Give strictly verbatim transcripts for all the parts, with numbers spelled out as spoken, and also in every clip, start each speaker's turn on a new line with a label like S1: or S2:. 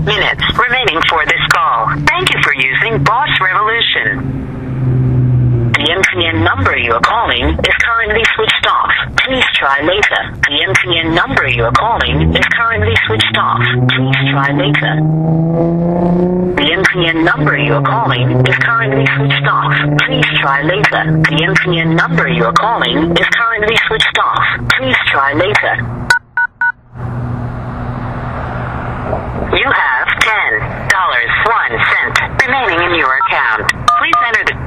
S1: minutes remaining for this call. Thank you for using Boss Revolution. The M T N number you are calling is currently switched off. Please try later. The M T N number you are calling is currently switched off. Please try later. The M T N number you are calling is currently switched off. Please try later. The M T N number you are calling is currently switched off. Please try later. You have ten dollars and one cent remaining in your account. Please enter the...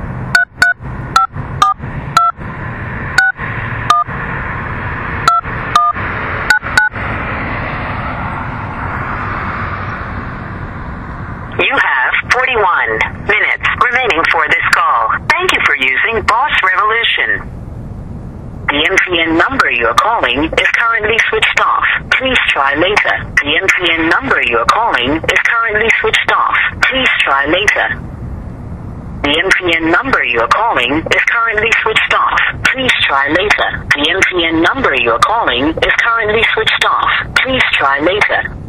S1: You have forty-one minutes remaining for this call. Thank you for using Boss Revolution. The M T N number you are calling is currently switched off. Please try later. The M T N number you are calling is currently switched off. Please try later. The M T N number you are calling is currently switched off. Please try later. The M T N number you are calling is currently switched off. Please try later.